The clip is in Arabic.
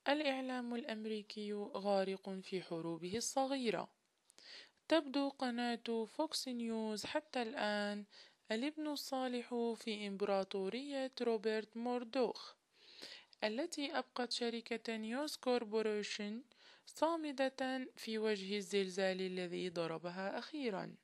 الإعلام الأمريكي غارق في حروبه الصغيرة. تبدو قناة فوكس نيوز حتى الآن الابن الصالح في إمبراطورية روبرت موردوخ، التي أبقت شركة نيوز كوربوريشن صامدة في وجه الزلزال الذي ضربها أخيرا.